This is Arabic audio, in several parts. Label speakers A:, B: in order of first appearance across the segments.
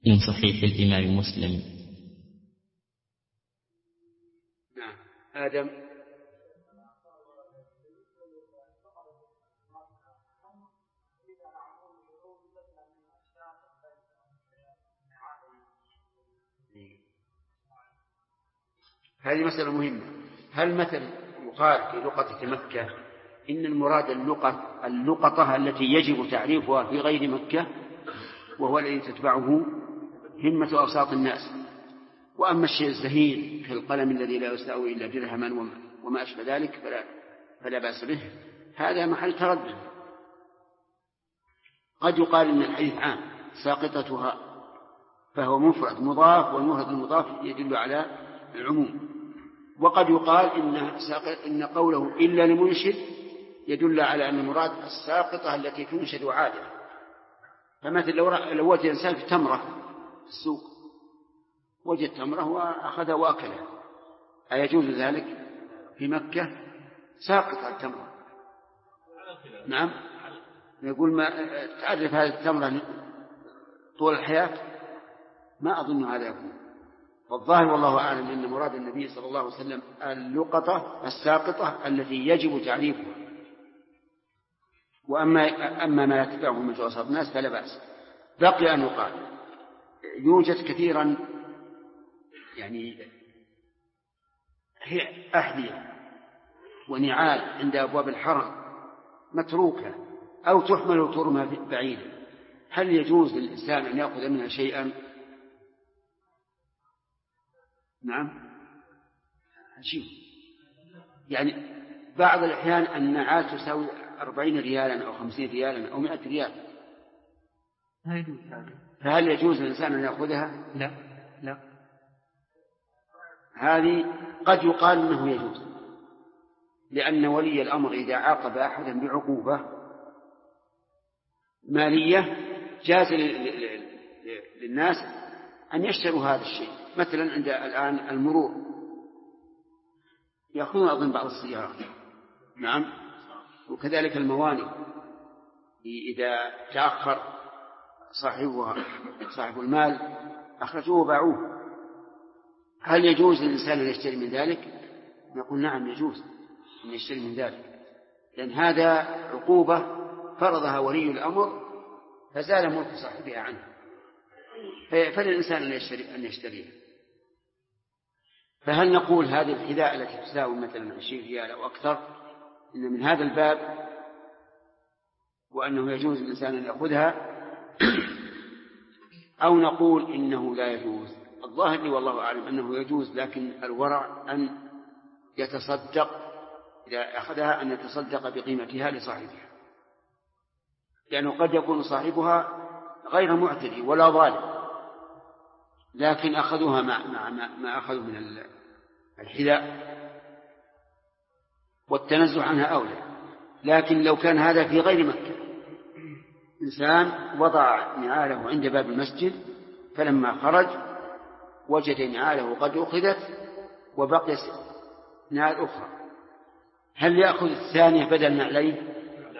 A: من صحيح الإمام مسلم.
B: نعم. آدم. هذه مسألة مهمة. هل مثل يقال في لقطة مكة إن المراد اللقطة التي يجب تعريفها في غير مكة، وهو الذي تتبعه همة أوساط الناس، وأما الشيء الزهيد كالقلم الذي لا يساوي إلا درهما وما أشبه ذلك فلا بأس به، هذا محل تردد. قد يقال إن الحديث عام ساقطتها فهو مفرد مضاف، والمفرد المضاف يدل على العموم. وقد يقال إن قوله إلا لمنشد يدل على أن المراد الساقطة التي تنشد عادة. فمثل لو وجد إنسان في تمرة في السوق، وجد تمرة وأخذها وأكلها، أيجوز ذلك في مكة؟ ساقط التمرة. نعم. يقول ما تعرف هذه التمرة طول الحياة، ما أظن هذا يكون. والظاهر والله أعلم أن مراد النبي صلى الله عليه وسلم اللقطة الساقطة التي يجب تعريفها. وأما ما يتبعه من أوساط الناس فلا بأس. بقي أن يقال يوجد كثيرا يعني أحذية ونعال عند أبواب الحرم متروكة أو تحمل وترمى بعيدا، هل يجوز للإنسان أن يأخذ منها شيئا؟ نعم. شوف، يعني بعض الأحيان النعال تساوي 40 ريالا أو 50 ريالا أو 100 ريال، فهل يجوز للإنسان أن يأخذها؟
C: لا.
B: هذه قد يقال أنه يجوز، لأن ولي الأمر إذا عاقب أحدا بعقوبة مالية جاز للناس أن يشتروا هذا الشيء. مثلا عند الآن المرور يأخذون أظن بعض السيارات. نعم. وكذلك الموانئ إذا تأخر صاحب المال أخرجوه وباعوه، هل يجوز للإنسان أن يشتري من ذلك؟ نقول نعم يجوز أن يشتري من ذلك، لأن هذا عقوبة فرضها ولي الأمر فزال ملك صاحبها عنه، فللإنسان أن يشتريها. فهل نقول هذه الحذاء التي تساوي مثلا 20 ريال أو أكثر إن من هذا الباب وأنه يجوز للإنسان أن يأخذها، أو نقول إنه لا يجوز؟ الظاهر لي والله أعلم أنه يجوز، لكن الورع أن يتصدق إذا أخذها أن يتصدق بقيمتها لصاحبها، لأنه قد يكون صاحبها غير معتدي ولا ظالم، لكن أخذوها ما أخذوا من الحذاء والتنزه عنها أولى. لكن لو كان هذا في غير مكة، إنسان وضع نعاله عند باب المسجد فلما خرج وجد نعاله قد أخذت وبقي نعال أخرى، هل يأخذ الثانية بدل نعليه؟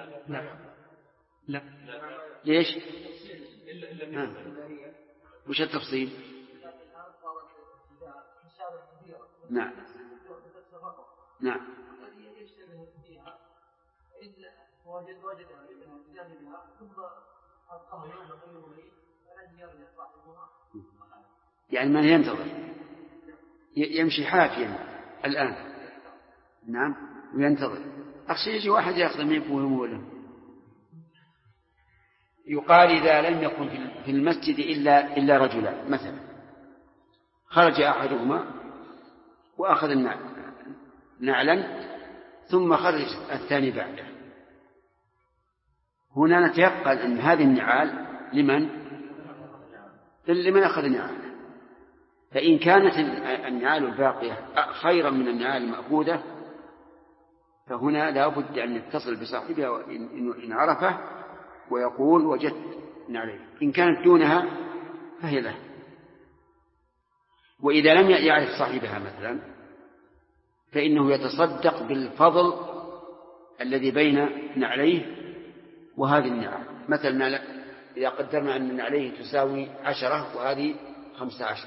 C: لا.
B: ليش؟ وش التفصيل؟ نعم. يعني من ينتظر يمشي حافيا الآن. نعم. وينتظر أخشى يجي واحد يأخذ من يبوه. يقال إذا لم يكن في المسجد إلا رجلا مثلا، خرج أحدهما وأخذ نعلا ثم خرج الثاني بعده، هنا نتيقن أن هذه النعال لمن أخذ نعاله. فإن كانت النعال الباقية خيرا من النعال المأخوذة فهنا لا بد أن يتصل بصاحبها إن عرفه ويقول وجدت نعليه، إن كانت دونها فهي له. وإذا لم يعرف صاحبها مثلا فإنه يتصدق بالفضل الذي بين نعليه وهذه النعال. مثلا إذا قدرنا أن عليه تساوي 10 وهذه 15،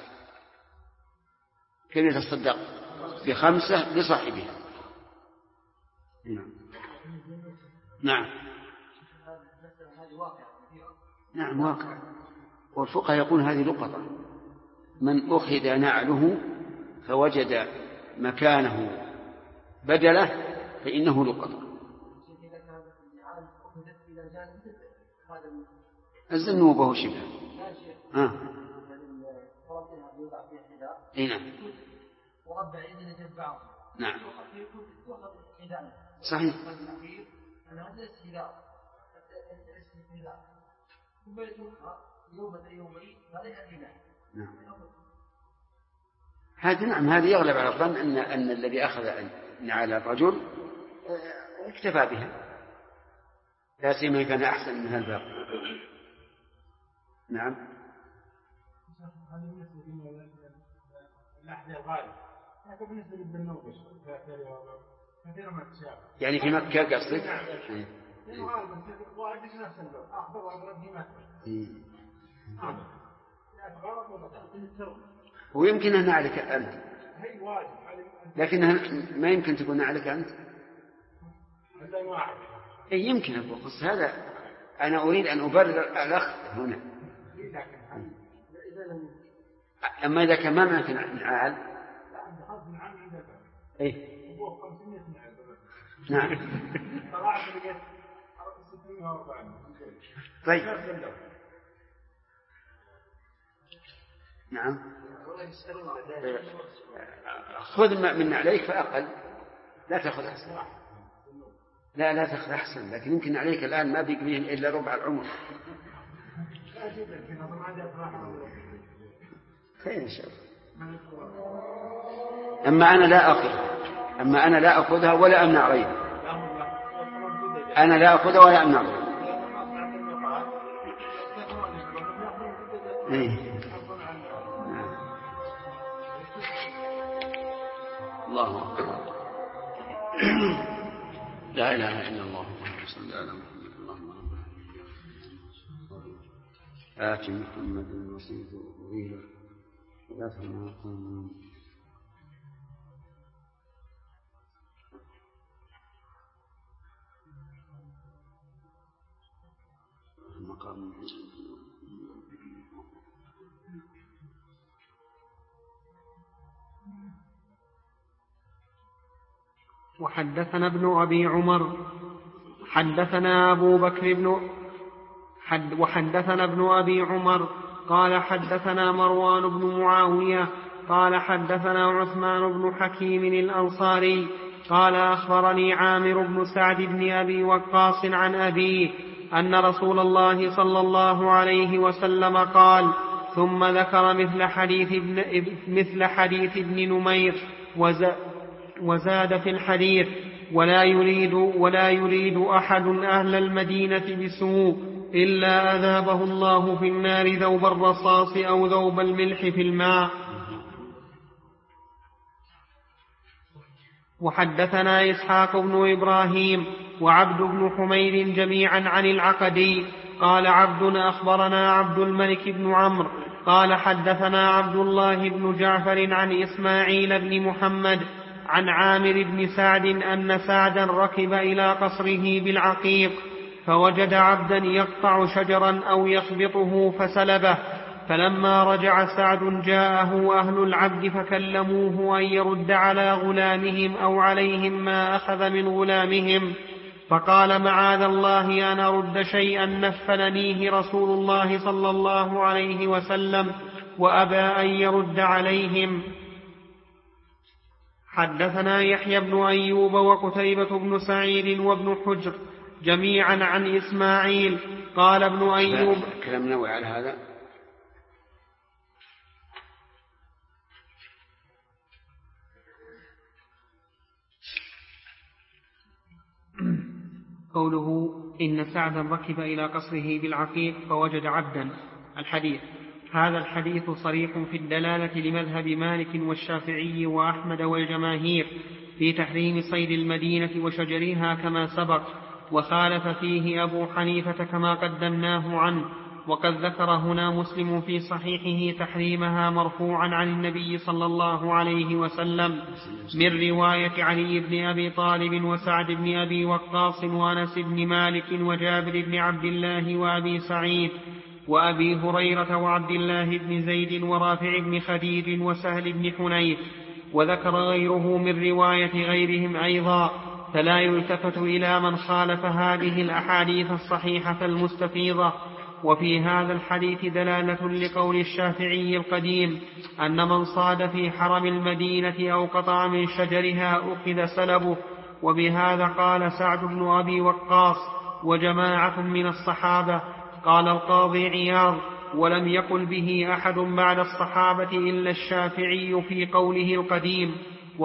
B: كيف يتصدق؟ ب5 لصاحبها. نعم نعم واقع. والفقهاء يقول هذه لقطة، من أخذ نعله فوجد مكانه بدله فإنه لقطة. الزنوبة شبه نعم صحيح. هذه يغلب على الظن أن الذي أخذ نعال الرجل اكتفى بها، لا سيما كان أحسن من الباقي. نعم. يعني في مكة قصدك؟ ويمكن أن عليك أنت، لكنها ما يمكن تكون عليك أنت. يمكن البخص هذا أنا أريد أن أبرر الأخ هنا. أما إذا كان ما معك نعال نعم طيب نعم خذ من عليك فأقل، لا تأخذ أحسن. لا تأخذ أحسن، لكن يمكن عليك الآن ما بيقضيهم إلا ربع العمر. خير إن شاء الله. أما أنا لا أخذها ولا أمنع غيري. أنا لا أخذها ولا أمنع غيري. الله أكبر. لا إله إلا الله صلى الله عليه وسلم. اللهم آت محمد الوسيلة والفضيلة ولا تنقم المقام.
C: وحدثنا ابن أبي عمر حدثنا أبو بكر وحدثنا ابن أبي عمر قال حدثنا مروان بن معاوية قال حدثنا عثمان بن حكيم الأنصاري قال أخبرني عامر بن سعد بن أبي وقاص عن أبيه أن رسول الله صلى الله عليه وسلم قال: ثم ذكر مثل حديث ابن نمير وزاد في الحديث: ولا يريد أحد أهل المدينة بسوء إلا أذابه الله في النار ذوب الرصاص أو ذوب الملح في الماء. وحدثنا إسحاق بن إبراهيم وعبد بن حميد جميعا عن العقدي قال عبد أخبرنا عبد الملك بن عمرو قال حدثنا عبد الله بن جعفر عن إسماعيل بن محمد عن عامر بن سعد أن سعدا ركب إلى قصره بالعقيق فوجد عبدا يقطع شجرا أو يخبطه فسلبه، فلما رجع سعد جاءه أهل العبد فكلموه أن يرد على غلامهم أو عليهم ما أخذ من غلامهم، فقال: معاذ الله أن أرد شيئا نفلنيه رسول الله صلى الله عليه وسلم، وأبى أن يرد عليهم. حدثنا يحيى بن أيوب وقتيبة بن سعيد وابن حجر جميعا عن إسماعيل قال ابن أيوب.
B: كلام نوع على هذا.
C: قوله إن سعدا ركب إلى قصره بالعقيق فوجد عبدا. الحديث هذا الحديث صريح في الدلالة لمذهب مالك والشافعي وأحمد والجماهير في تحريم صيد المدينة وشجرها كما سبق، وخالف فيه أبو حنيفة كما قدمناه عنه، وقد ذكر هنا مسلم في صحيحه تحريمها مرفوعا عن النبي صلى الله عليه وسلم من رواية علي بن أبي طالب وسعد بن أبي وقاص وأنس بن مالك وجابر بن عبد الله وأبي سعيد وأبي هريرة وعبد الله بن زيد ورافع بن خديج وسهل بن حنيف. وذكر غيره من رواية غيرهم أيضا. فلا يلتفت إلى من خالف هذه الأحاديث الصحيحة المستفيضة. وفي هذا الحديث دلالة لقول الشافعي القديم أن من صاد في حرم المدينة أو قطع من شجرها أخذ سلبه. وبهذا قال سعد بن أبي وقاص وجماعة من الصحابة. قال القاضي عياض: ولم يقل به أحد بعد الصحابة إلا الشافعي في قوله القديم،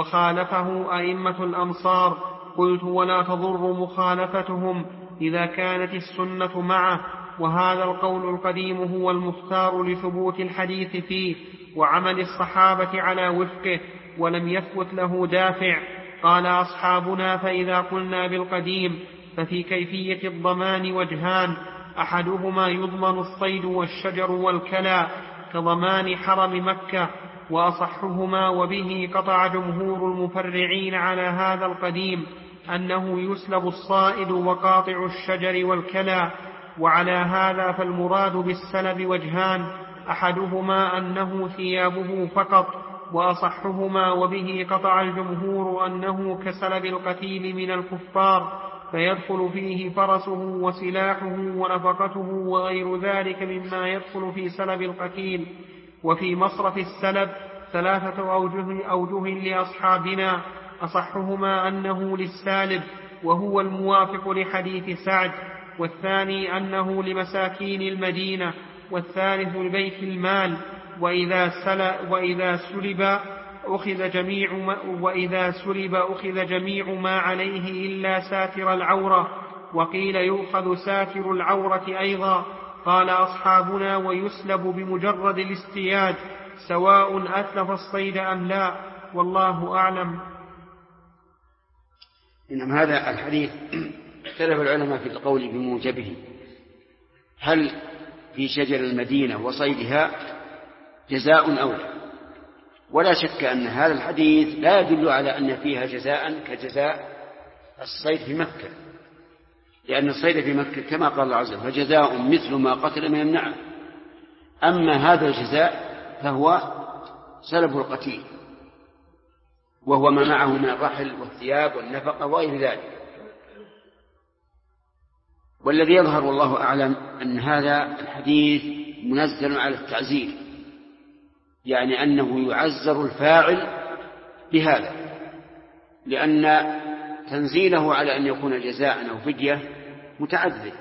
C: وخالفه أئمة الأمصار. قلت: ولا تضر مخالفتهم إذا كانت السنة معه. وهذا القول القديم هو المختار لثبوت الحديث فيه وعمل الصحابة على وفقه، ولم يثبت له دافع. قال أصحابنا: فإذا قلنا بالقديم ففي كيفية الضمان وجهان: أحدهما يضمن الصيد والشجر والكلى كضمان حرم مكة، وأصحهما وبه قطع جمهور المفرعين على هذا القديم أنه يسلب الصائد وقاطع الشجر والكلى. وعلى هذا فالمراد بالسلب وجهان: أحدهما أنه ثيابه فقط، وأصحهما وبه قطع الجمهور أنه كسلب القتيل من الكفار، فيدخل فيه فرسه وسلاحه ونفقته وغير ذلك مما يدخل في سلب القتيل. وفي مصرف السلب 3 أوجه لأصحابنا: أصحهما أنه للسالب وهو الموافق لحديث سعد، والثاني أنه لمساكين المدينة، والثالث لبيت المال. وإذا سلب أخذ جميع ما عليه إلا ساتر العورة. وقيل يؤخذ ساتر العورة أيضا. قال أصحابنا: ويسلب بمجرد الاستياد سواء أتلف الصيد أم لا، والله أعلم.
B: إنما هذا الحديث اختلف العلماء في القول بموجبه، هل في شجر المدينة وصيدها جزاء أو لا؟ ولا شك أن هذا الحديث لا يدل على أن فيها جزاء كجزاء الصيد في مكة، لأن الصيد في مكة كما قال الله عز وجل: فجزاء مثل ما قتل من النعم. أما هذا الجزاء فهو سلب القتيل، وهو ما معه من الرحل والثياب والنفقة وغير ذلك. والذي يظهر والله أعلم أن هذا الحديث منزل على التعزير، يعني أنه يعزر الفاعل بهذا، لأن تنزيله على أن يكون جزاء أو فدية متعذر،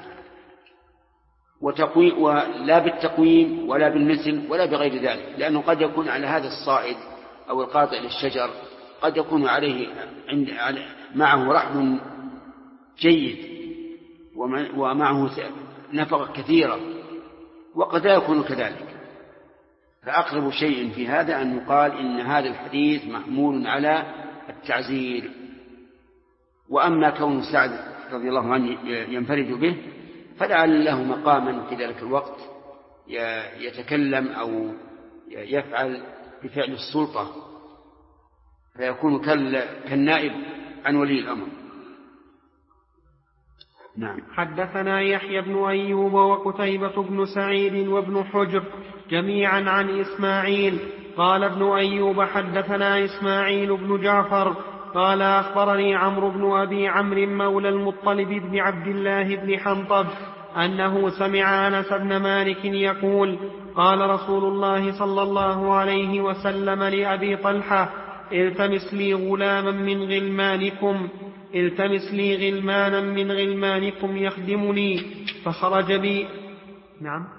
B: ولا بالتقويم ولا بالمثل ولا بغير ذلك، لأنه قد يكون على هذا الصائد أو القاطع للشجر قد يكون عليه معه رحم جيد ومعه نفقة كثيرة، وقد لا يكون كذلك. فأقرب شيء في هذا أن يقال إن هذا الحديث محمول على التعزير. وأما كون سعد رضي الله عنه ينفرد به فلعل له مقاما في ذلك الوقت يتكلم أو يفعل بفعل السلطة، فيكون كالنائب عن ولي الأمر. نعم.
C: حدثنا يحيى بن أيوب وقتيبة بن سعيد وابن حجر جميعا عن إسماعيل. قال ابن أيوب: حدثنا إسماعيل بن جعفر قال أخبرني عمرو بن أبي عمرو مولى المطلب بن عبد الله بن حنطب أنه سمع أنس بن مالك يقول: قال رسول الله صلى الله عليه وسلم لأبي طلحة: التمس لي غلاما من غلمانكم يخدمني. فخرج بي. نعم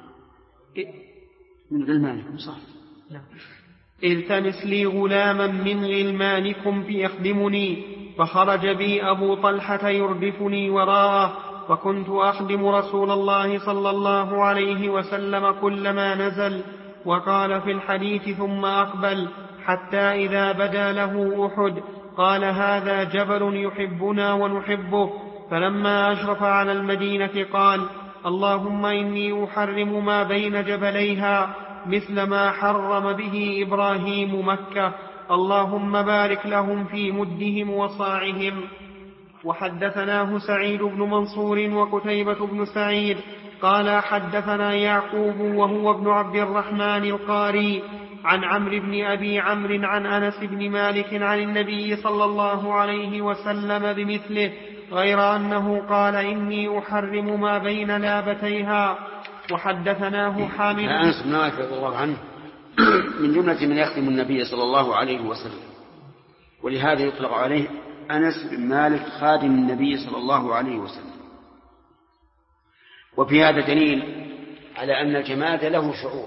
B: من غلمانكم صح.
C: نعم. التمس لي غلاما من غلمانكم يخدمني. فخرج بي أبو طلحة يردفني وراءه، وكنت أخدم رسول الله صلى الله عليه وسلم كلما نزل. وقال في الحديث: ثم أقبل حتى إذا بدا له أحد قال: هذا جبل يحبنا ونحبه. فلما أشرف على المدينة قال: اللهم إني أحرم ما بين جبليها مثل ما حرم به إبراهيم مكة، اللهم بارك لهم في مدهم وصاعهم. وحدثناه سعيد بن منصور وقتيبة بن سعيد قال حدثنا يعقوب وهو ابن عبد الرحمن القاري عن عمرو بن أبي عمرو عن أنس بن مالك عن النبي صلى الله عليه وسلم بمثله، غير أنه قال إني أحرم ما بين لابتيها. وحدثناه حامد
B: أنس بن مالك رضي الله عنه من جملة من يخدم النبي صلى الله عليه وسلم، ولهذا يطلق عليه أنس بن مالك خادم النبي صلى الله عليه وسلم. وفي هذا دليل على أن الجماد له شعور،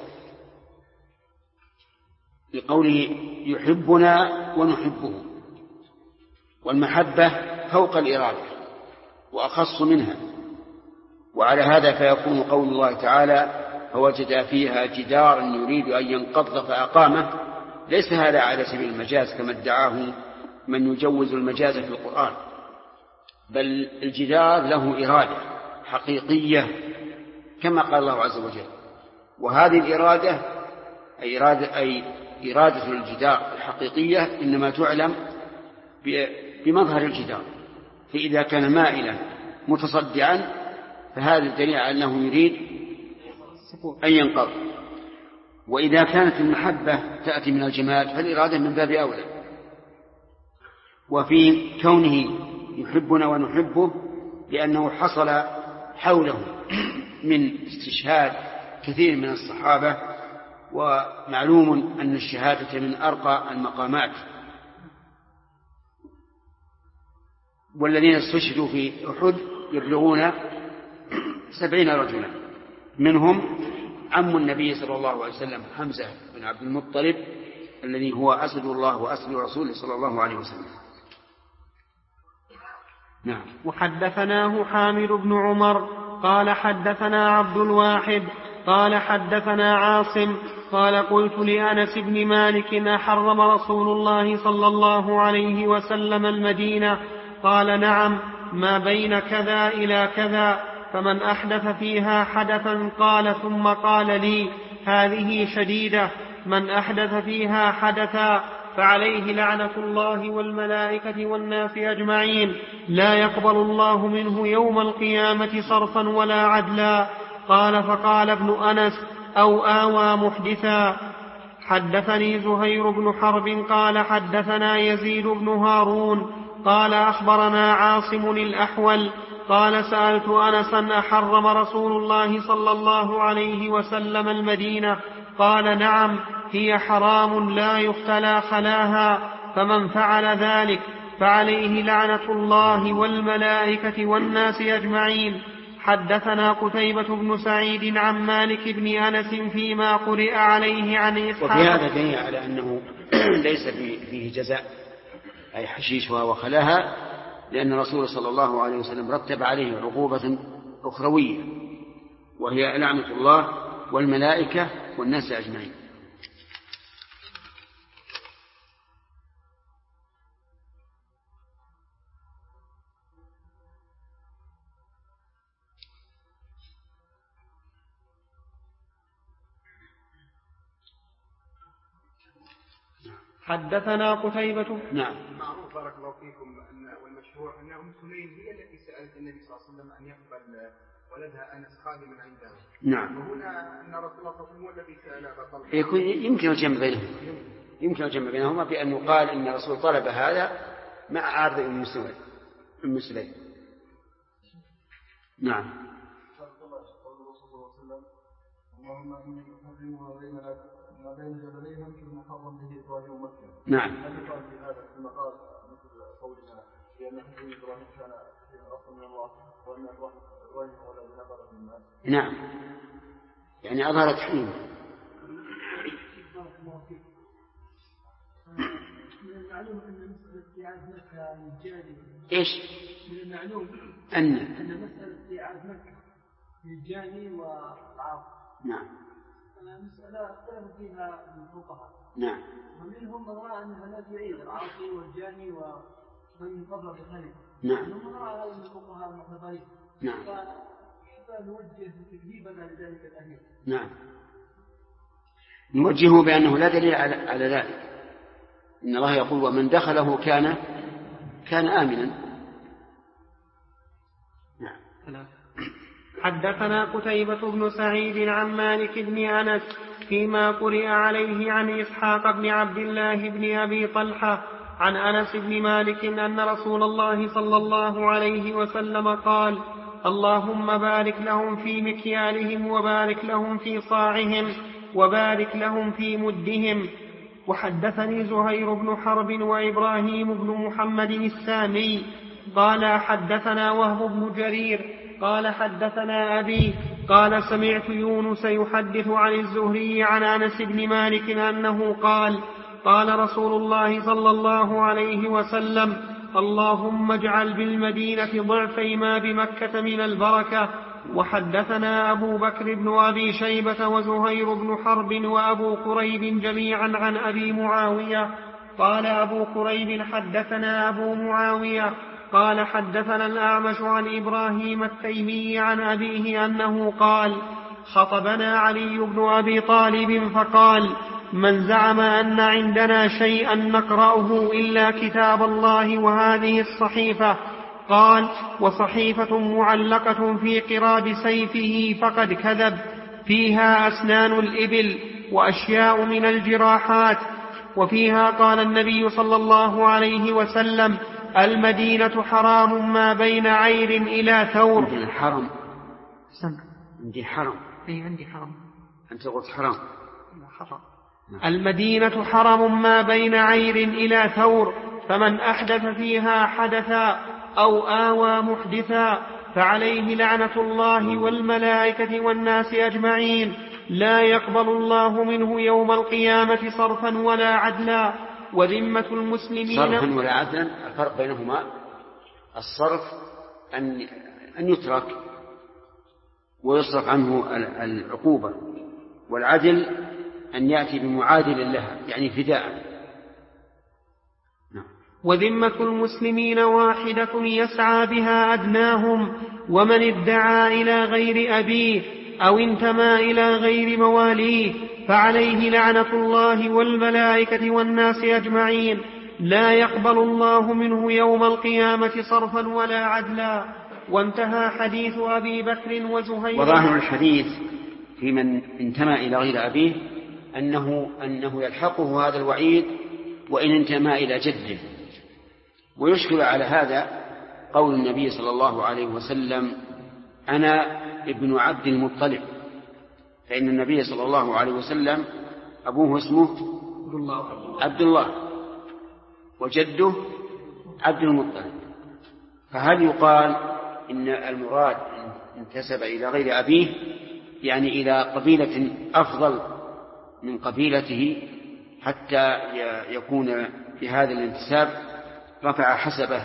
B: لقوله يحبنا ونحبه، والمحبة فوق الإرادة وأخص منها. وعلى هذا فيكون قول الله تعالى فوجد فيها جدارا يريد أن ينقض فأقامه، ليس هذا على سبيل المجاز كما ادعاه من يجوز المجاز في القرآن، بل الجدار له إرادة حقيقية كما قال الله عز وجل. وهذه الإرادة أي إرادة الجدار الحقيقية إنما تعلم بمظهر الجدار، فإذا كان مائلا متصدعا فهذا الدليل على أنه يريد أن ينقض. وإذا كانت المحبة تأتي من الجماد فالإرادة من باب أولى. وفي كونه يحبنا ونحبه لأنه حصل حوله من استشهاد كثير من الصحابة، ومعلوم أن الشهادة من أرقى المقامات. والذين استشهدوا في أحد يبلغون 70 رجلا، منهم عم النبي صلى الله عليه وسلم حمزة بن عبد المطلب الذي هو أسد الله وأسد رسوله صلى الله عليه وسلم. نعم.
C: وحدثناه حامد بن عمر قال حدثنا عبد الواحد قال حدثنا عاصم قال قلت لأنس بن مالك أحرم رسول الله صلى الله عليه وسلم المدينة؟ قال نعم، ما بين كذا إلى كذا، فمن أحدث فيها حدثا قال ثم قال لي هذه شديدة، من أحدث فيها حدثا فعليه لعنة الله والملائكة والناس أجمعين، لا يقبل الله منه يوم القيامة صرفا ولا عدلا. قال فقال ابن أنس أو آوى محدثا. حدثني زهير بن حرب قال حدثنا يزيد بن هارون قال أخبرنا عاصم الأحول قال سألت أنسا أحرم رسول الله صلى الله عليه وسلم المدينة؟ قال نعم، هي حرام لا يختلى خلاها، فمن فعل ذلك فعليه لعنة الله والملائكة والناس أجمعين. حدثنا قتيبة بن سعيد عن مالك بن أنس فيما قرئ عليه عن إسحاق.
B: وفي هذا دليل على أنه ليس فيه جزاء أي حشيشها وخلاها، لأن الرسول صلى الله عليه وسلم رتب عليه عقوبة أخروية وهي لعنة الله والملائكة والناس أجمعين.
C: حدثنا قتيبة.
B: نعم.
D: معروف بارك الله فيكم والمشهور أن أم سليم هي التي سألت النبي صلى الله عليه وسلم أن يقبل ولدها أنس خادما عندها.
B: نعم.
D: وهنا أن رسول الله صلى الله عليه وسلم هو الذي سأل بطلب.
B: يمكن الجمع بينهما بأنه قال إن الرسول طلب هذا مع عرض أم سليم. نعم.
D: اللهم إني أحرم ما بين جبليها مثل محرم به إبراهيم مكة.
B: نعم.
D: هل يقال في هذا المقال مثل قولنا بأن حكم إبراهيم كان أصلا من الله وأن إبراهيم هو الذي نقل من الناس؟
B: نعم، يعني أظهر تحريمه.
D: من المعلوم أن مسألة استيعاب مكة للجاني.
B: إيش؟
D: من المعلوم
B: أن
D: مسألة استيعاب مكة للجاني والعاص.
B: نعم.
D: مسألة اختلف فيها الفقهاء.
B: نعم.
D: ومنهم من رأى أنها لا تعيد العاصي والجاني ومن قبل بخير.
B: نعم.
D: ومن رأى هذا من الفقهاء المعتبرين.
B: نعم.
D: حتى نوجه تكذيبنا لذلك الأمير.
B: نعم، نوجهه بأنه لا دليل على ذلك. إن الله يقول ومن دخله كان آمنا. نعم.
C: حدثنا قتيبة بن سعيد عن مالك بن أنس فيما قرئ عليه عن إسحاق بن عبد الله بن أبي طلحة عن أنس بن مالك أن رسول الله صلى الله عليه وسلم قال: اللهم بارك لهم في مكيالهم وبارك لهم في صاعهم وبارك لهم في مدهم. وحدثني زهير بن حرب وإبراهيم بن محمد السامي قال حدثنا وهب بن جرير قال حدثنا أبي قال سمعت يونس يحدث عن الزهري عن أنس بن مالك أنه قال: قال رسول الله صلى الله عليه وسلم: اللهم اجعل بالمدينة ضعفي ما بمكة من البركة. وحدثنا أبو بكر بن أبي شيبة وزهير بن حرب وأبو قريب جميعا عن أبي معاوية قال أبو قريب حدثنا أبو معاوية قال حدثنا الأعمش عن إبراهيم التيمي عن أبيه أنه قال: خطبنا علي بن أبي طالب فقال: من زعم أن عندنا شيئا نقرأه إلا كتاب الله وهذه الصحيفة، قال: وصحيفة معلقة في قراب سيفه فقد كذب، فيها أسنان الإبل وأشياء من الجراحات. وفيها قال النبي صلى الله عليه وسلم: المدينة حرام ما بين عير إلى ثور.
B: الحرم عندي حرم.
C: أي عندي حرم.
B: أنت قلت حرام.
C: حرام. المدينة حرم ما بين عير إلى ثور، فمن أحدث فيها حدثا أو آوى محدثا فعليه لعنة الله والملائكة والناس أجمعين، لا يقبل الله منه يوم القيامة صرفا ولا عدلا. وذمة المسلمين
B: صرفا ولا عدلا، الفرق بينهما الصرف أن يترك ويصرف عنه العقوبة، والعدل أن يأتي بمعادل لها يعني فداء.
C: وذمة المسلمين واحدة يسعى بها أدناهم، ومن ادعى إلى غير أبيه أو انتمى إلى غير مواليه فعليه لعنة الله والملائكة والناس أجمعين، لا يقبل الله منه يوم القيامة صرفا ولا عدلا. وانتهى حديث أبي بكر وزهير.
B: وظاهر الحديث في من انتمى إلى غير أبيه أنه يلحقه هذا الوعيد وإن انتمى إلى جده. ويشكل على هذا قول النبي صلى الله عليه وسلم: أنا ابن عبد المطلب، فإن النبي صلى الله عليه وسلم أبوه اسمه عبد الله وجده عبد المطلب. فهل يقال إن المراد انتسب إلى غير أبيه يعني إلى قبيلة أفضل من قبيلته حتى يكون بهذا الانتساب رفع حسبه،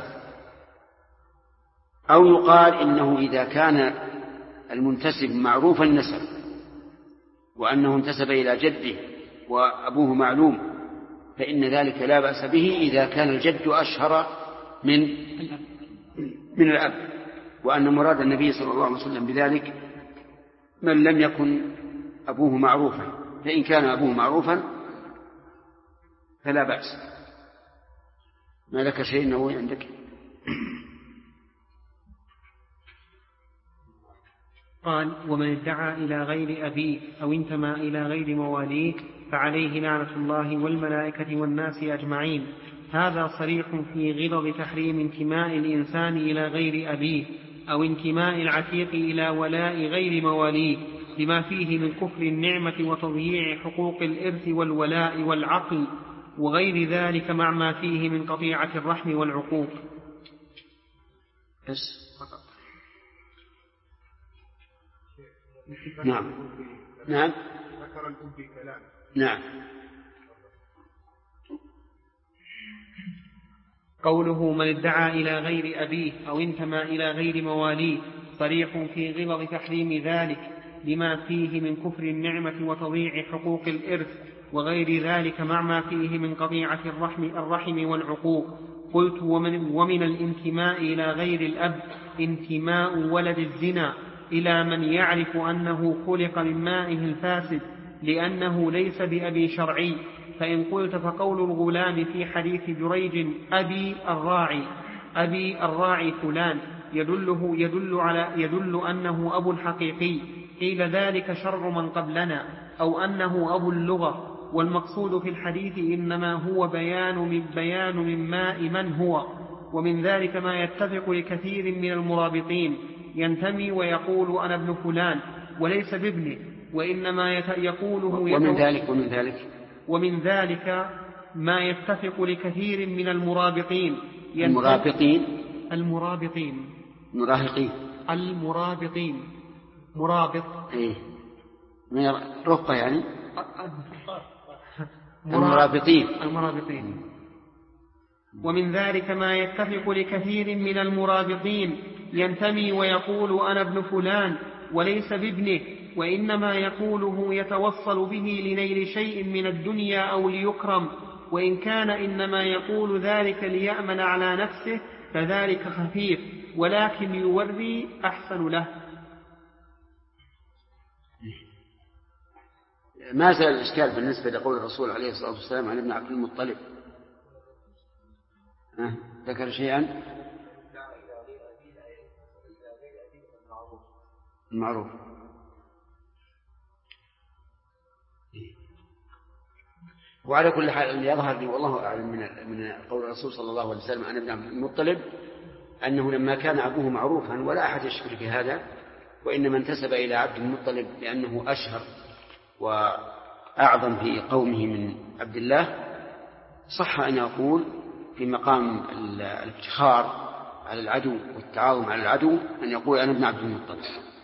B: أو يقال إنه إذا كان المنتسب معروف النسب وأنه انتسب إلى جده وأبوه معلوم فإن ذلك لا بأس به إذا كان الجد أشهر من الأب، وأن مراد النبي صلى الله عليه وسلم بذلك من لم يكن أبوه معروفا، فإن كان أبوه معروفا فلا بأس. ما لك شيء نووي عندك؟
C: قال: ومن ادعى إلى غير أبيه أو انتمى إلى غير مواليه فعليه لعنة الله والملائكة والناس أجمعين. هذا صريح في غلظ تحريم انتماء الإنسان إلى غير أبيه أو انتماء العتيق إلى ولاء غير مواليه، لما فيه من كفر النعمة وتضييع حقوق الإرث والولاء والعقل وغير ذلك، مع ما فيه من قطيعة الرحم والعقوق.
B: نعم نعم
D: ذكر الأب كلام.
B: نعم.
C: قوله من ادعى إلى غير أبيه أو انتمى إلى غير مواليه صريح في غلظ تحريم ذلك، لما فيه من كفر النعمة وتضييع حقوق الإرث وغير ذلك، مع ما فيه من قطيعة الرحم والعقوق. قلت: ومن الانتماء إلى غير الأب انتماء ولد الزنا، إلى من يعرف أنه خلق من مائه الفاسد لأنه ليس بأبي شرعي. فإن قلت فقول الغلام في حديث جريج أبي الراعي فلان يدل أنه أبو الحقيقي، قيل ذلك شر من قبلنا، أو أنه أبو اللغة، والمقصود في الحديث إنما هو بيان من ماء من هو. ومن ذلك ما يتفق لكثير من المرابطين ينتمي ويقول أنا ابن فلان وليس بابنه، وإنما يقوله ومن ذلك ما يتفق لكثير من المرابطين مرابط
B: من رقة يعني
C: المرابطين. ومن ذلك ما يتفق لكثير من المرابطين ينتمي ويقول أنا ابن فلان وليس بابنه، وإنما يقوله يتوصل به لنيل شيء من الدنيا أو ليكرم، وإن كان إنما يقول ذلك ليأمن على نفسه فذلك خفيف، ولكن يوري أحسن له.
B: ما زال الإشكال بالنسبة لقول الرسول عليه الصلاة والسلام عن ابن عبد المطلب. ذكر شيئا المعروف. وعلى كل حال اللي يظهر لي والله أعلم من قول الرسول صلى الله عليه وسلم عن ابن عبد المطلب أنه لما كان أبوه معروفا ولا أحد يشكر في هذا، وإنما انتسب إلى عبد المطلب لأنه أشهر وأعظم في قومه من عبد الله، صح أن يقول في مقام الافتخار على العدو والتعاظم على العدو أن يقول أنا ابن عبد المطلب.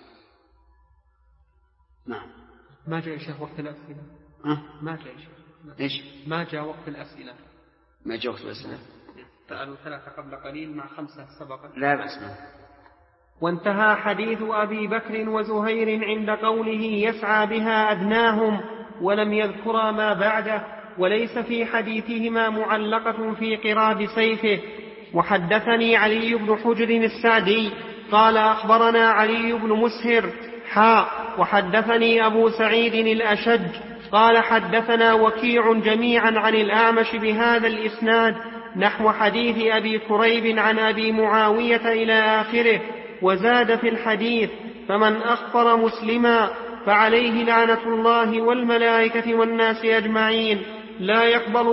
B: نعم.
C: ما جاء شيخ وقت الأسئلة. ما جاء شيخ.
B: إيش؟
C: ما جاء وقت الأسئلة.
B: ما جاء وقت الأسئلة.
C: سألوا 3 قبل قليل مع 5 سبقا.
B: لا بأس.
C: وانتهى حديث أبي بكر وزهير عند قوله يسعى بها أدناهم، ولم يذكرا ما بعده، وليس في حديثهما معلقة في قراب سيفه. وحدثني علي بن حجر السعدي قال أخبرنا علي بن مسهر وحدثني أبو سعيد الأشج قال حدثنا وكيع جميعا عن الأعمش بهذا الإسناد نحو حديث أبي كريب عن أبي معاوية إلى آخره، وزاد في الحديث فمن أخبر مسلما فعليه لعنة الله والملائكة والناس أجمعين، لا يقبل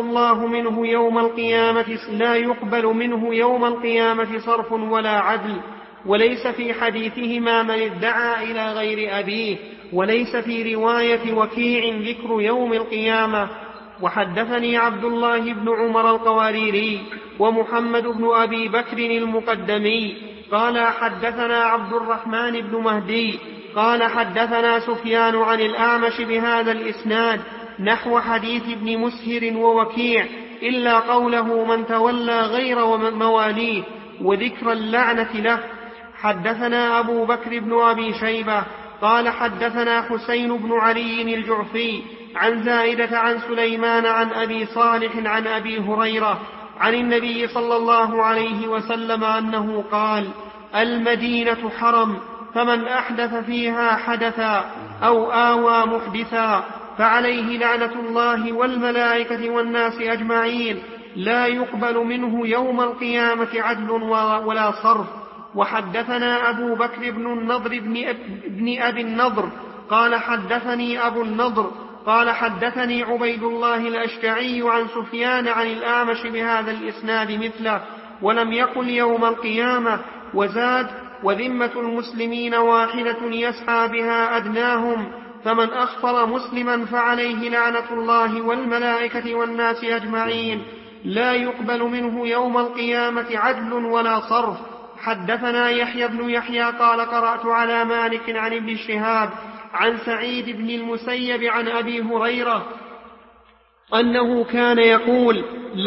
C: منه يوم القيامة صرف ولا عدل. وليس في حديثهما من ادعى إلى غير أبيه، وليس في رواية وكيع ذكر يوم القيامة. وحدثني عبد الله بن عمر القواريري ومحمد بن أبي بكر المقدمي قال حدثنا عبد الرحمن بن مهدي قال حدثنا سفيان عن الأعمش بهذا الإسناد نحو حديث ابن مسهر ووكيع إلا قوله من تولى غير مواليه وذكر اللعنة له. حدثنا أبو بكر بن أبي شيبة قال حدثنا حسين بن علي الجعفي عن زائدة عن سليمان عن أبي صالح عن أبي هريرة عن النبي صلى الله عليه وسلم أنه قال المدينة حرم، فمن أحدث فيها حدثا أو آوى محدثا فعليه لعنة الله والملائكة والناس أجمعين، لا يقبل منه يوم القيامة عدل ولا صرف. وحدثنا أبو بكر بن النضر بن أبي النضر قال حدثني أبو النضر قال حدثني عبيد الله الأشجعي عن سفيان عن الأعمش بهذا الإسناد مثله، ولم يقل يوم القيامة، وزاد وذمة المسلمين واحدة يسعى بها أدناهم، فمن أخبر مسلما فعليه لعنة الله والملائكة والناس أجمعين، لا يقبل منه يوم القيامة عدل ولا صرف. حدثنا يحيى بن يحيى قال قرأت على مالك عن ابن شهاب عن سعيد بن المسيب عن أبي هريرة أنه كان يقول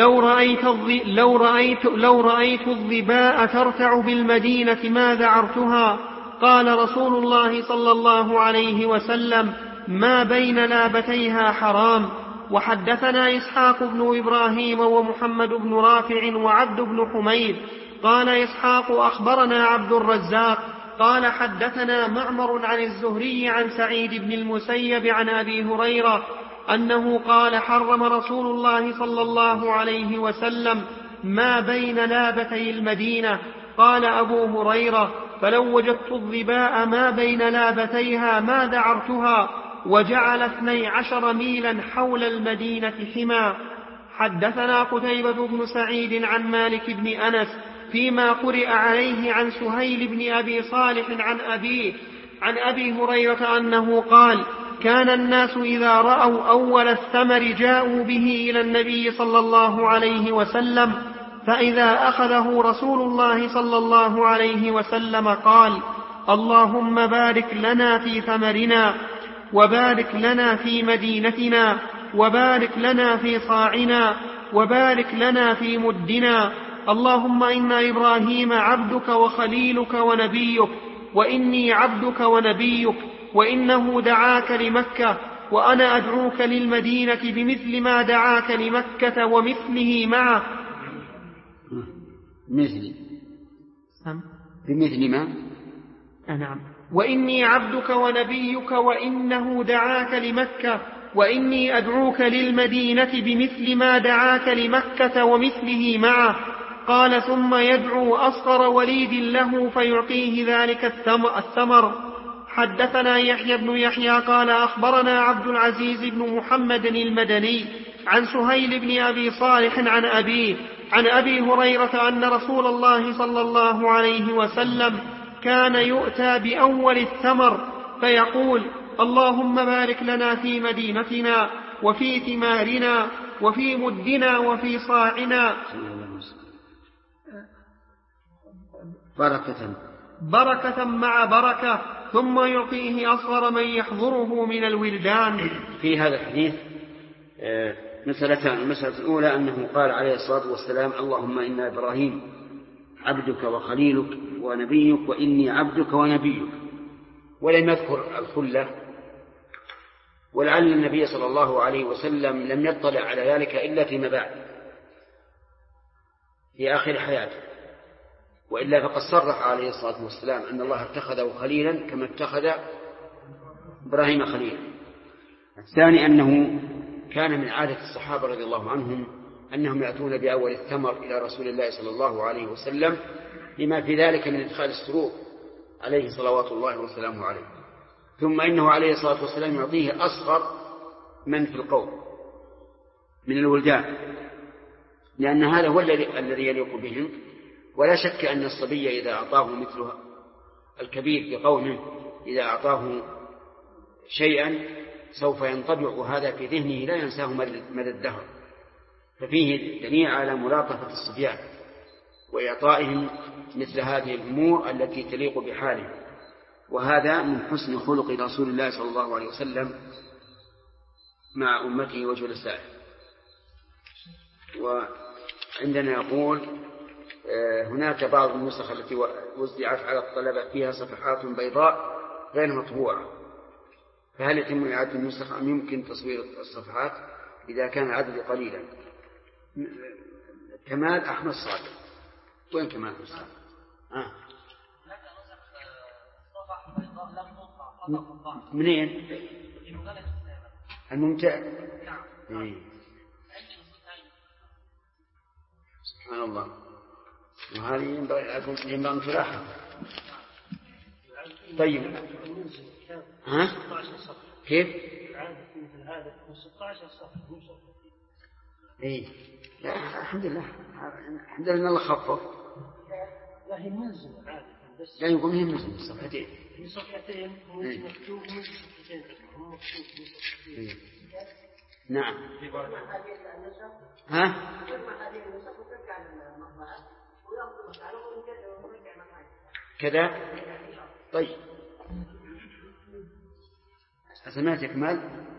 C: لو رأيت الظباء ترتع بالمدينة ما ذعرتها. قال رسول الله صلى الله عليه وسلم ما بين لابتيها حرام. وحدثنا إسحاق بن إبراهيم ومحمد بن رافع وعبد بن حميد قال إسحاق أخبرنا عبد الرزاق قال حدثنا معمر عن الزهري عن سعيد بن المسيب عن أبي هريرة أنه قال حرم رسول الله صلى الله عليه وسلم ما بين لابتي المدينة. قال أبو هريرة فلو وجدت الظباء ما بين لابتيها ما ذعرتها، وجعل 12 ميلا حول المدينة حمى. حدثنا قتيبة بن سعيد عن مالك بن أنس فيما قرئ عليه عن سهيل بن أبي صالح عن أبي هريرة أنه قال كان الناس إذا رأوا أول الثمر جاءوا به إلى النبي صلى الله عليه وسلم، فإذا أخذه رسول الله صلى الله عليه وسلم قال اللهم بارك لنا في ثمرنا، وبارك لنا في مدينتنا، وبارك لنا في صاعنا، وبارك لنا في مدنا. اللهم إن إبراهيم عبدك وخليلك ونبيك، وإني عبدك ونبيك، وإنه دعاك لمكة، وأنا أدعوك للمدينة بمثل ما دعاك لمكة ومثله معه.
B: بمثل ما
C: نعم. وإني عبدك ونبيك، وإنه دعاك لمكة، وإني أدعوك للمدينة بمثل ما دعاك لمكة ومثله معه. قال ثم يدعو أصغر وليد له فيعطيه ذلك الثمر. حدثنا يحيى بن يحيى قال أخبرنا عبد العزيز بن محمد المدني عن سهيل بن أبي صالح عن أبي هريرة أن رسول الله صلى الله عليه وسلم كان يؤتى بأول الثمر فيقول اللهم بارك لنا في مدينتنا وفي ثمارنا وفي مدنا وفي صاعنا بركة مع بركة، ثم يعطيه أصغر من يحضره من الولدان.
B: في هذا الحديث مسألتان. المسألة الأولى أنه قال عليه الصلاة والسلام اللهم إن إبراهيم عبدك وخليلك ونبيك، وإني عبدك ونبيك، ولم يذكر الخلة، ولعل النبي صلى الله عليه وسلم لم يطلع على ذلك إلا فيما بعد في آخر حياته، وإلا فقد صرح عليه الصلاة والسلام أن الله اتخذه خليلا كما اتخذ إبراهيم خليلا. الثاني أنه كان من عادة الصحابة رضي الله عنهم أنهم يأتون بأول الثمر إلى رسول الله صلى الله عليه وسلم لما في ذلك من إدخال السرور عليه صلوات الله وسلامه عليه. ثم إنه عليه الصلاة والسلام يعطيه أصغر من في القوم من الولدان، لأن هذا هو الذي يليق بهم. ولا شك أن الصبي إذا أعطاه مثل الكبير في قومه إذا أعطاه شيئا سوف ينطبع هذا في ذهنه لا ينساه مدى الدهر. ففيه دليل على ملاطفة الصبيان وإعطائهم مثل هذه الأمور التي تليق بحالهم، وهذا من حسن خلق رسول الله صلى الله عليه وسلم مع أمته وجلسائه. وعندنا يقول هناك بعض النسخ التي وزعت على الطلبة فيها صفحات بيضاء غير مطبوعة، فهل يتم إعادة النسخ أم يمكن تصوير الصفحات إذا كان العدد قليلا؟ كمال أحمد صادق. وين كمال أحمد صادق؟ منين؟ الممتع. سبحان الله. وهذه ينبغي أن تلاحظ. طيب كيف؟
E: مثل هذا 16 صفحة.
B: إيه لا الحمد لله إن الله خفف.
E: لا هي منزل عادة بس.
B: لا يقوم هي منزل صفحتين.
E: في صفحتين مكتوب من صفحتين هم مكتوب.
B: نعم. كذا. طيب سمعت إكمال.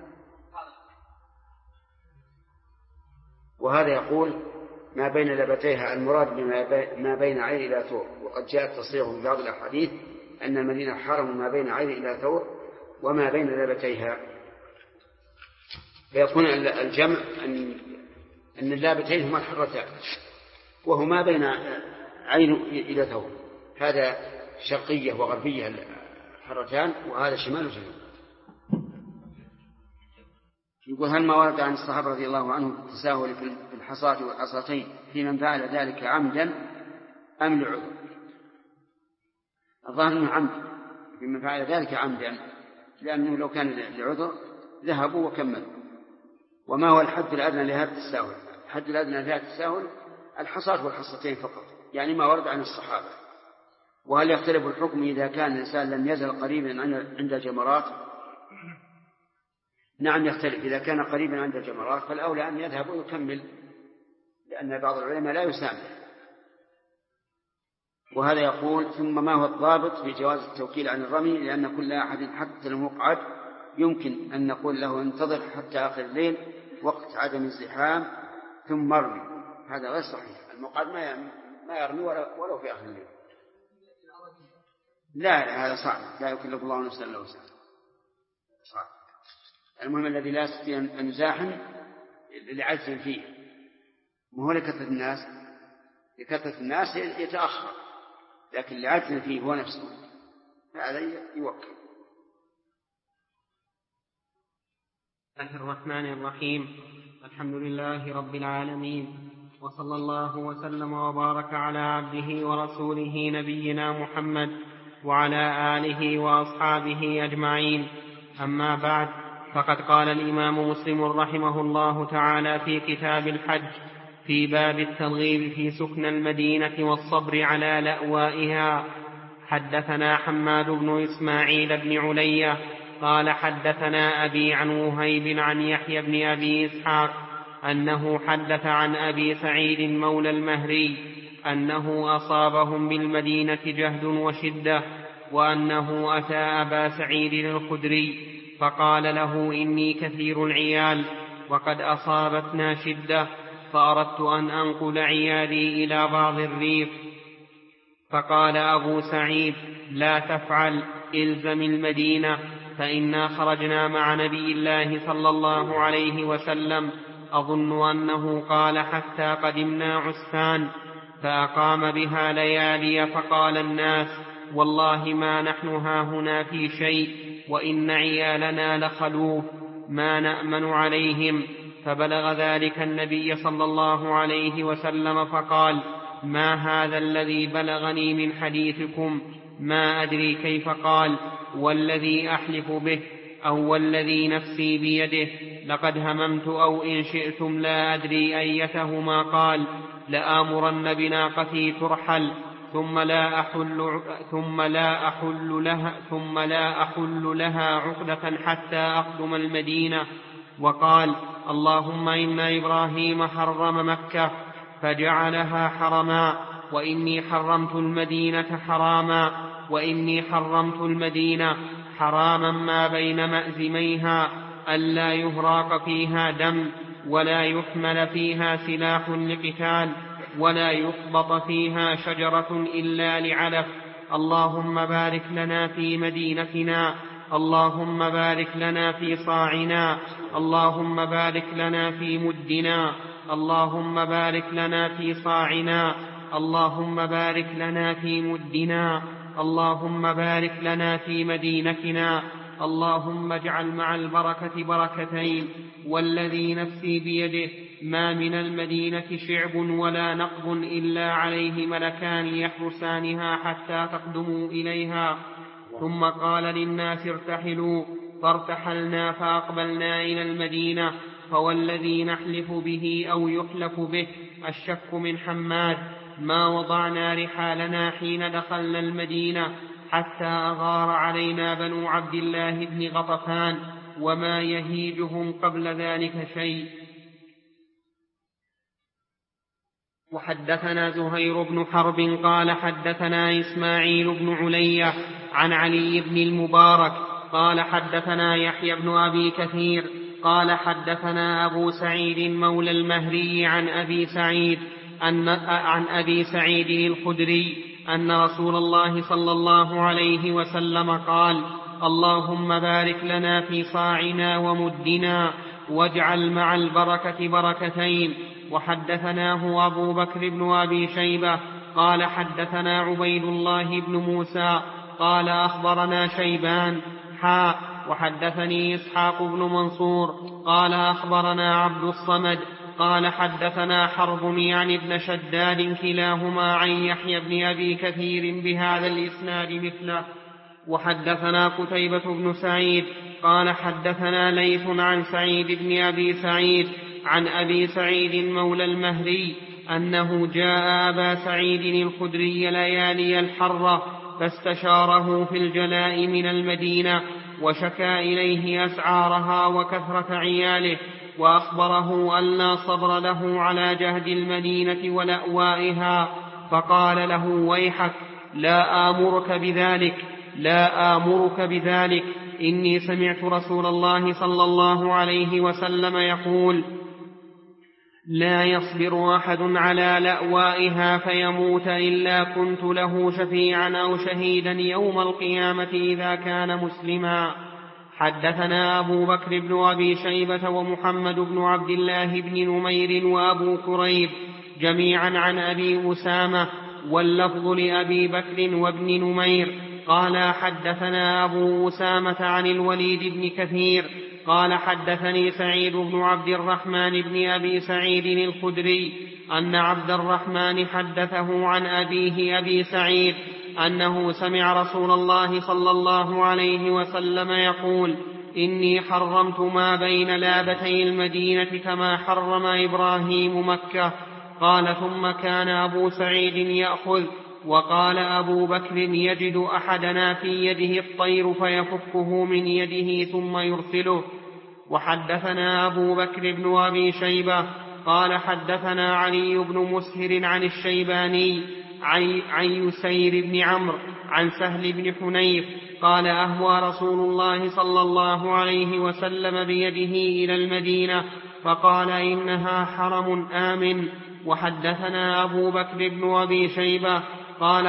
B: وهذا يقول ما بين لبتيها المراد ما بين عين إلى ثور، وقد جاء التصريح في بعض الأحاديث أن المدينة حرم ما بين عين إلى ثور وما بين لبتيها، فيكون الجمع أن اللابتين هما الحرتان وهما بين عين إلى ثور. هذا شرقية وغربية الحرتان، وهذا شمال وجنوب. يقول: هل ما ورد عن الصحابة رضي الله عنهم التساهل في الحصاة والعصاتين في من فعل ذلك عمدا أم لعذر؟ الظاهر أنه عمد، في من فعل ذلك عمدا، لأنه لو كان لعذر ذهبوا وكملوا. وما هو الحد الأدنى لهذا التساهل؟ الحد الأدنى لهذا التساهل الحصاة والحصتين فقط، يعني ما ورد عن الصحابة. وهل يختلف الحكم إذا كان الإنسان لم يزل قريبا عند الجمرات؟ نعم يختلف. إذا كان قريبا عند الجمرات فالأولى أن يذهب ويكمل، لأن بعض العلماء لا يسامح. وهذا يقول: ثم ما هو الضابط في جواز التوكيل عن الرمي؟ لأن كل أحد حتى المقعد يمكن أن نقول له انتظر حتى آخر الليل وقت عدم الزحام ثم ارمي. هذا غير صحيح. المقعد ما يرمي ولو في آخر الليل. لا هذا صعب، لا يكلف الله نفسا إلا وسعها. صعب. المهم الذي لا يستطيع أن يزاحم لعجز فيه، ما هو لكثرة الناس. لكثرة الناس يتأخر، لكن لعجز فيه هو نفسه هذا يوكل.
C: بسم الله الرحمن الرحيم. الحمد لله رب العالمين، وصلى الله وسلم وبارك على عبده ورسوله نبينا محمد وعلى آله وأصحابه أجمعين. أما بعد، فقد قال الإمام مسلم رحمه الله تعالى في كتاب الحج في باب الترغيب في سكن المدينة والصبر على لأوائها: حدثنا حماد بن إسماعيل بن علية قال حدثنا أبي عن وهيب عن يحيى بن أبي إسحاق أنه حدث عن أبي سعيد مولى المهري أنه أصابهم بالمدينة جهد وشدة، وأنه أتى أبا سعيد الخدري فقال له: إني كثير العيال وقد أصابتنا شدة، فأردت أن أنقل عيالي إلى بعض الريف. فقال أبو سعيد: لا تفعل، إلزم المدينة، فإنا خرجنا مع نبي الله صلى الله عليه وسلم، أظن أنه قال حتى قدمنا عسفان، فأقام بها ليالي، فقال الناس: والله ما نحن هاهنا في شيء، وإن عيالنا لخلوف ما نأمن عليهم. فبلغ ذلك النبي صلى الله عليه وسلم فقال: ما هذا الذي بلغني من حديثكم؟ ما أدري كيف قال: والذي أحلف به أو والذي نفسي بيده لقد هممت أو إن شئتم لا أدري أيتهما قال: لآمرن بناقتي ترحل ثم لا أحل لها عقدة حتى أقدم المدينة. وقال: اللهم إن إبراهيم حرم مكة فجعلها حرما، وإني حرمت المدينة حراما ما بين مأزميها، ألا يهراق فيها دم، ولا يحمل فيها سلاح لقتال، ولا يخبط فيها شجرة إلا لعلف. اللهم بارك لنا في مدينتنا، اللهم بارك لنا في صاعنا، اللهم بارك لنا في مدنا، اللهم بارك لنا في صاعنا، اللهم بارك لنا في مدنا، اللهم بارك لنا في مدينتنا، اللهم اجعل مع البركة بركتين، والذي نفسي بيده ما من المدينة شعب ولا نقب إلا عليه ملكان يحرسانها حتى تقدموا إليها. ثم قال للناس: ارتحلوا، فارتحلنا فأقبلنا إلى المدينة، فوالذي نحلف به أو يحلف به الشك من حماد، ما وضعنا رحالنا حين دخلنا المدينة حتى أغار علينا بنو عبد الله بن غطفان، وما يهيجهم قبل ذلك شيء. وحدثنا زهير بن حرب قال حدثنا إسماعيل بن علية عن علي بن المبارك قال حدثنا يحيى بن أبي كثير قال حدثنا أبو سعيد مولى المهري عن أبي سعيد الخدري أن رسول الله صلى الله عليه وسلم قال: اللهم بارك لنا في صاعنا ومدنا، واجعل مع البركة بركتين. وحدثناه أبو بكر بن أبي شيبة قال حدثنا عبيد الله بن موسى قال أخبرنا شيبان وحدثني إسحاق بن منصور قال أخبرنا عبد الصمد قال حدثنا حرب يعني ابن شداد كلاهما عن يحيى بن أبي كثير بهذا الإسناد مثله. وحدثنا قتيبة بن سعيد قال حدثنا ليث عن سعيد بن أبي سعيد عن أبي سعيد مولى المهري أنه جاء أبا سعيد الخدري ليالي الحرة فاستشاره في الجلاء من المدينة وشكى إليه أسعارها وكثرة عياله وأخبره أن لا صبر له على جهد المدينة ولأوائها فقال له ويحك لا آمرك بذلك إني سمعت رسول الله صلى الله عليه وسلم يقول لا يصبر أحد على لأوائها فيموت إلا كنت له شفيعا أو شهيدا يوم القيامة إذا كان مسلما. حدثنا أبو بكر بن أبي شيبة ومحمد بن عبد الله بن نمير وأبو كريب جميعا عن أبي أسامة واللفظ لأبي بكر وابن نمير قال حدثنا أبو أسامة عن الوليد بن كثير قال حدثني سعيد بن عبد الرحمن بن أبي سعيد الخدري أن عبد الرحمن حدثه عن أبيه أبي سعيد أنه سمع رسول الله صلى الله عليه وسلم يقول إني حرمت ما بين لابتي المدينة كما حرم إبراهيم مكة. قال ثم كان أبو سعيد يأخذ وقال أبو بكر يجد أحدنا في يده الطير فيفكه من يده ثم يرسله. وحدثنا أبو بكر بن أبي شيبة قال حدثنا علي بن مسهر عن الشيباني عن يسير بن عمرو عن سهل بن حنيف قال أهوى رسول الله صلى الله عليه وسلم بيده إلى المدينة فقال إنها حرم آمن. وحدثنا أبو بكر بن أبي شيبة قال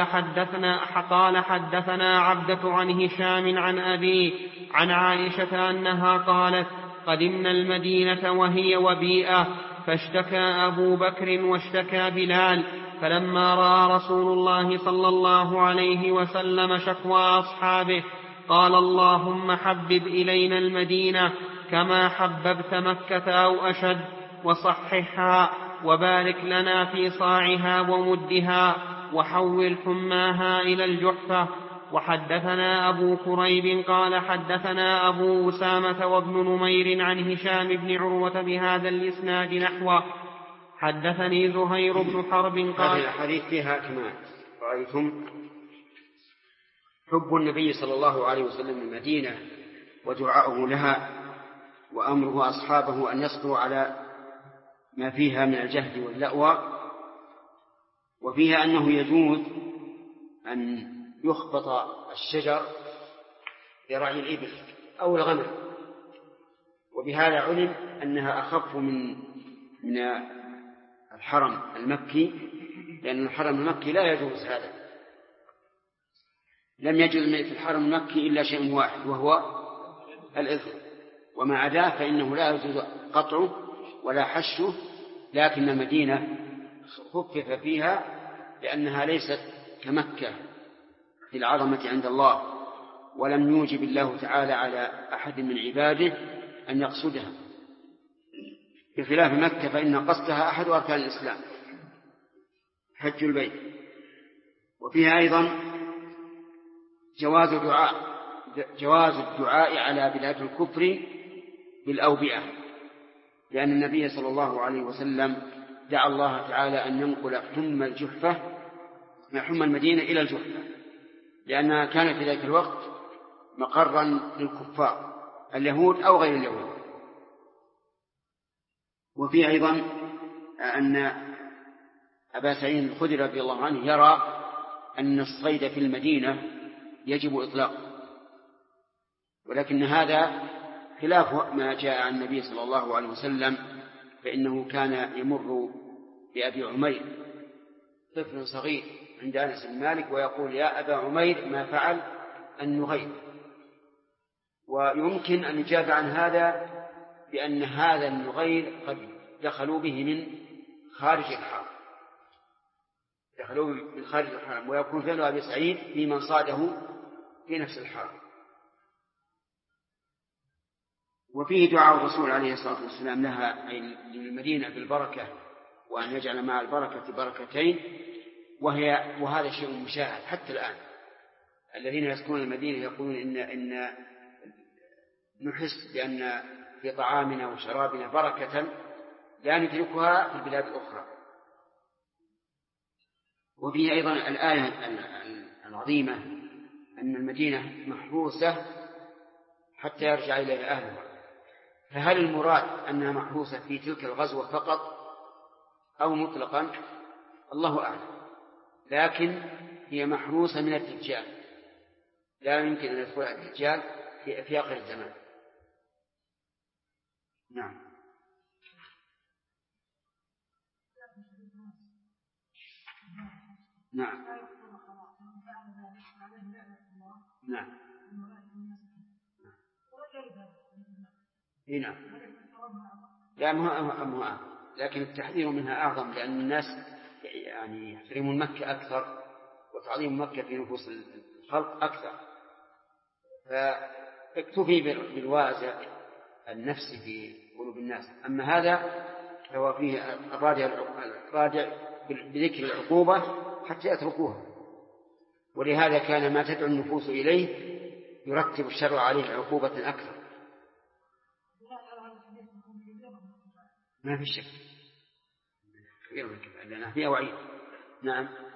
C: حدثنا عبدة عن هشام عن أبيه عن عائشة أنها قالت قدمنا المدينة وهي وبيئة فاشتكى أبو بكر واشتكى بلال فلما رأى رسول الله صلى الله عليه وسلم شكوى أصحابه قال اللهم حبب إلينا المدينة كما حببت مكة أو أشد وصححها وبارك لنا في صاعها ومدها وحول حماها إلى الجحفة. وحدثنا أبو كريب قال حدثنا أبو أسامة وابن نمير عن هشام بن عروة بهذا الإسناد نحوه. حدثني زهير بن حرب قال
B: هذه الحديث فيها كما رأيتم حب النبي صلى الله عليه وسلم المدينة ودعاؤه لها وأمره أصحابه أن يصبروا على ما فيها من الجهد واللأوى. وفيها أنه يجوز أن يخبط الشجر لرعي الإبل أو الغنم، وبهذا علم أنها أخف من الحرم المكي، لأن الحرم المكي لا يجوز هذا. لم يجوز في الحرم المكي إلا شيء واحد وهو الإذن، وما عداه فإنه لا يجوز قطعه ولا حشه. لكن المدينة خفف فيها لأنها ليست كمكة في العظمة عند الله، ولم يوجب الله تعالى على أحد من عباده أن يقصدها، بخلاف مكة فإن قصدها أحد أركان الإسلام حج البيت. وفيها أيضا جواز الدعاء على بلاد الكفر بالأوبئة، لأن النبي صلى الله عليه وسلم دعا الله تعالى أن ينقل حم المدينة إلى الجحفة، لأنها كانت في ذلك الوقت مقرا للكفار اليهود أو غير اليهود. وفي أيضا أن أبا سعيد الخدري رضي الله عنه يرى أن الصيد في المدينة يجب إطلاقه، ولكن هذا خلاف ما جاء عن النبي صلى الله عليه وسلم، فإنه كان يمر بأبي عمير طفل صغير عند أنس بن مالك ويقول يا أبا عمير ما فعل النغير. ويمكن أن يجاب عن هذا بأن هذا النغير قد دخلوا به من خارج الحرم، دخلوه من خارج الحرم، ويكون فعل أبي سعيد في من صاده في نفس الحرم. وفيه دعاء الرسول عليه الصلاة والسلام لها أي للمدينة بالبركة، وأن يجعل مع البركة بركتين، وهذا شيء مشاهد حتى الآن. الذين يسكنون المدينة يقولون إن نحس بأن في طعامنا وشرابنا بركة لا ندركها في البلاد الأخرى. وفيه أيضا الآية العظيمة أن المدينة محروسة حتى يرجع إليها أهلها. فهل المراد أنها محروسة في تلك الغزوة فقط أو مطلقا؟ الله أعلم، لكن هي محروسة من الدجال، لا يمكن أن يدخل الدجال في آخر الزمان. نعم. نعم. نعم. نعم. لا مهما، لكن التحذير منها أعظم، لأن الناس يعني يحترمون مكة أكثر، وتعظيم مكة في نفوس الخلق أكثر، فاكتفي بالوازع النفسي في قلوب الناس. أما هذا فهو فيه الرادع بذكر العقوبة حتى يتركوها، ولهذا كان ما تدعو النفوس إليه يرتب الشرع عليه عقوبة أكثر. ما في شك كبير من كذا لأنها فيها وعيد. نعم.